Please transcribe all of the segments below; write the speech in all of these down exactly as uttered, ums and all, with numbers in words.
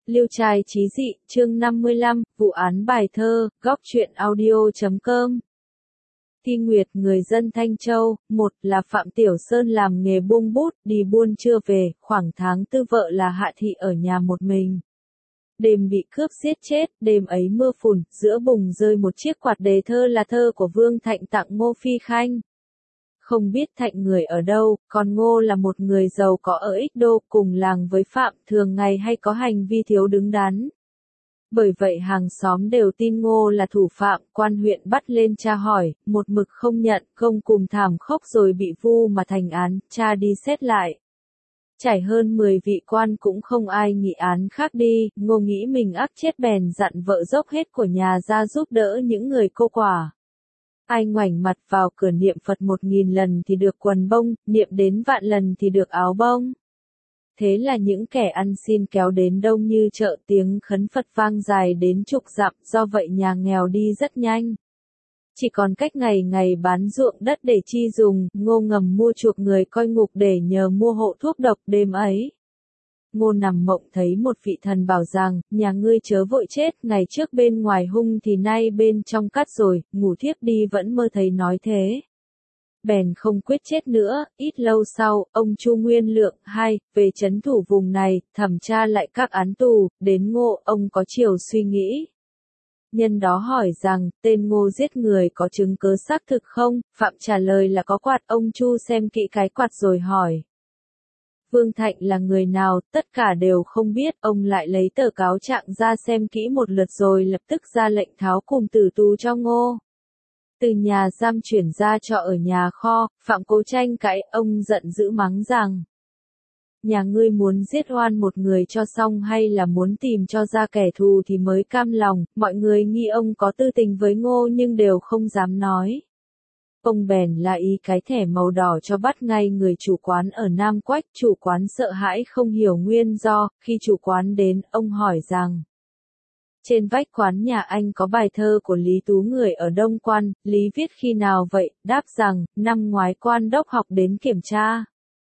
Liêu trai chí dị, chương năm mươi lăm, vụ án bài thơ, góc truyện audio chấm com. Thi Nguyệt, người dân Thanh Châu, một là Phạm Tiểu Sơn làm nghề buông bút, đi buôn chưa về, khoảng tháng tư vợ là Hạ Thị ở nhà một mình. Đêm bị cướp giết chết, đêm ấy mưa phùn, giữa bùng rơi một chiếc quạt đề thơ là thơ của Vương Thạnh tặng Ngô Phi Khanh. Không biết Thạnh người ở đâu, còn Ngô là một người giàu có ở Ích Đô, cùng làng với Phạm, thường ngày hay có hành vi thiếu đứng đắn. Bởi vậy hàng xóm đều tin Ngô là thủ phạm, quan huyện bắt lên tra hỏi, một mực không nhận, công cùng thảm khốc rồi bị vu mà thành án, cha đi xét lại. Trải hơn mười vị quan cũng không ai nghị án khác đi, Ngô nghĩ mình ác chết bèn dặn vợ dốc hết của nhà ra giúp đỡ những người cô quả. Ai ngoảnh mặt vào cửa niệm Phật một nghìn lần thì được quần bông, niệm đến vạn lần thì được áo bông. Thế là những kẻ ăn xin kéo đến đông như chợ, tiếng khấn Phật vang dài đến chục dặm, do vậy nhà nghèo đi rất nhanh. Chỉ còn cách ngày ngày bán ruộng đất để chi dùng, Ngô ngầm mua chuộc người coi ngục để nhờ mua hộ thuốc độc. Đêm ấy, Ngô nằm mộng thấy một vị thần bảo rằng, nhà ngươi chớ vội chết, ngày trước bên ngoài hung thì nay bên trong cắt rồi, ngủ thiếp đi vẫn mơ thấy nói thế. Bèn không quyết chết nữa, ít lâu sau, ông Chu Nguyên Lượng, hai, về trấn thủ vùng này, thẩm tra lại các án tù, đến Ngô, ông có chiều suy nghĩ. Nhân đó hỏi rằng, tên Ngô giết người có chứng cớ xác thực không? Phạm trả lời là có quạt. Ông Chu xem kỹ cái quạt rồi hỏi. Vương Thạnh là người nào, tất cả đều không biết. Ông lại lấy tờ cáo trạng ra xem kỹ một lượt rồi lập tức ra lệnh tháo cùng tử tù cho Ngô. Từ nhà giam chuyển ra trọ ở nhà kho, Phạm cố tranh cãi, ông giận dữ mắng rằng. Nhà ngươi muốn giết oan một người cho xong hay là muốn tìm cho ra kẻ thù thì mới cam lòng. Mọi người nghi ông có tư tình với Ngô nhưng đều không dám nói. Ông bèn la ý cái thẻ màu đỏ cho bắt ngay người chủ quán ở Nam Quách. Chủ quán sợ hãi không hiểu nguyên do, khi chủ quán đến, ông hỏi rằng. Trên vách quán nhà anh có bài thơ của Lý Tú người ở Đông Quan, Lý viết khi nào vậy? Đáp rằng, năm ngoái quan đốc học đến kiểm tra.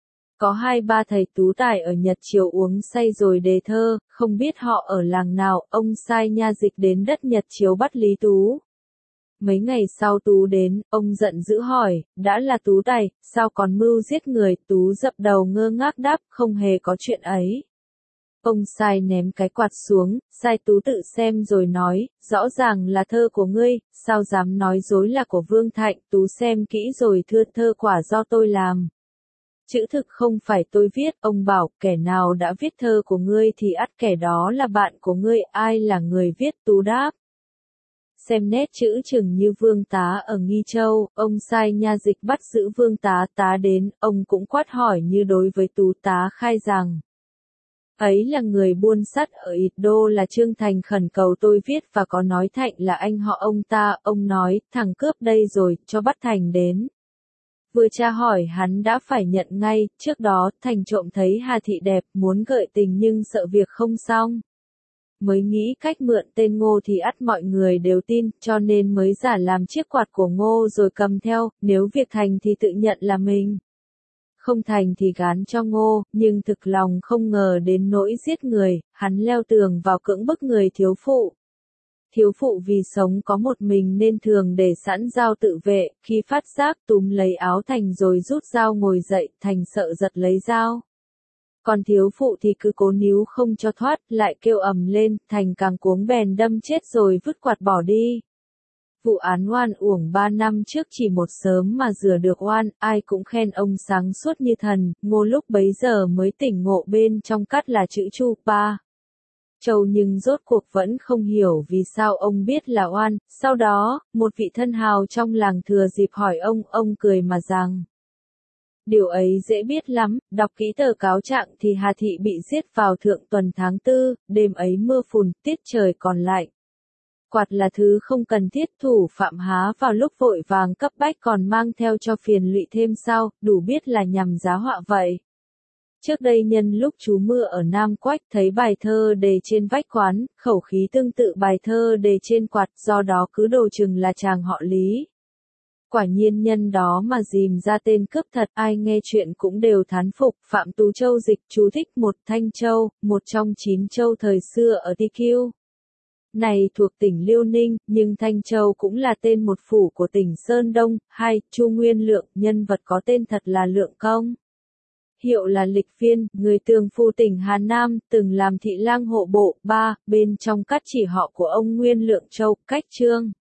Có hai ba thầy tú tài ở Nhật Triều uống say rồi đề thơ, không biết họ ở làng nào, ông sai nha dịch đến đất Nhật Triều bắt Lý Tú. Mấy ngày sau Tú đến, ông giận dữ hỏi, đã là Tú tài, sao còn mưu giết người? Tú dập đầu ngơ ngác đáp, không hề có chuyện ấy. Ông sai ném cái quạt xuống, sai Tú tự xem rồi nói, rõ ràng là thơ của ngươi, sao dám nói dối là của Vương Thạnh? Tú xem kỹ rồi thưa, thơ quả do tôi làm. Chữ thực không phải tôi viết. Ông bảo, kẻ nào đã viết thơ của ngươi thì ắt kẻ đó là bạn của ngươi. Ai là người viết? Tú đáp. Xem nét chữ chừng như Vương Tá ở Nghi Châu. Ông sai nha dịch bắt giữ Vương Tá. Tá đến, ông cũng quát hỏi như đối với Tú. Tá khai rằng. Ấy là người buôn sắt ở Ịt Đô, là Trương Thành khẩn cầu tôi viết và có nói Thạnh là anh họ ông ta. Ông nói, thằng cướp đây rồi, cho bắt Thành đến. Vừa tra hỏi hắn đã phải nhận ngay. Trước đó, Thành trộm thấy Hà Thị đẹp, muốn gợi tình nhưng sợ việc không xong. Mới nghĩ cách mượn tên Ngô thì ắt mọi người đều tin, cho nên mới giả làm chiếc quạt của Ngô rồi cầm theo, nếu việc thành thì tự nhận là mình. Không thành thì gán cho Ngô, nhưng thực lòng không ngờ đến nỗi giết người, hắn leo tường vào cưỡng bức người thiếu phụ. Thiếu phụ vì sống có một mình nên thường để sẵn dao tự vệ, khi phát giác túm lấy áo Thành rồi rút dao ngồi dậy, Thành sợ giật lấy dao. Còn thiếu phụ thì cứ cố níu không cho thoát, lại kêu ầm lên, Thành càng cuống bèn đâm chết rồi vứt quạt bỏ đi. Vụ án oan uổng ba năm trước chỉ một sớm mà rửa được oan, ai cũng khen ông sáng suốt như thần. Ngô lúc bấy giờ mới tỉnh ngộ bên trong cắt là chữ Chu Pa Châu nhưng rốt cuộc vẫn không hiểu vì sao ông biết là oan. Sau đó, một vị thân hào trong làng thừa dịp hỏi ông, ông cười mà rằng. Điều ấy dễ biết lắm, đọc kỹ tờ cáo trạng thì Hà Thị bị giết vào thượng tuần tháng tư, đêm ấy mưa phùn, tiết trời còn lạnh. Quạt là thứ không cần thiết, thủ phạm há vào lúc vội vàng cấp bách còn mang theo cho phiền lụy thêm sao, đủ biết là nhằm giá họa vậy. Trước đây nhân lúc trú mưa ở Nam Quách thấy bài thơ đề trên vách quán, khẩu khí tương tự bài thơ đề trên quạt, do đó cứ đồ chừng là chàng họ Lý. Quả nhiên nhân đó mà dìm ra tên cướp thật, ai nghe chuyện cũng đều thán phục. Phạm Tú Châu dịch chú thích một Thanh Châu, một trong chín châu thời xưa ở Ti Kiu này thuộc tỉnh Liêu Ninh, nhưng Thanh Châu cũng là tên một phủ của tỉnh Sơn Đông. Hai Chu Nguyên Lượng, nhân vật có tên thật là Lượng Công, hiệu là Lịch Phiên, người Tường Phu tỉnh Hà Nam, từng làm thị lang hộ bộ. Ba Bên trong cát chỉ họ của ông Nguyên Lượng Châu, cách chương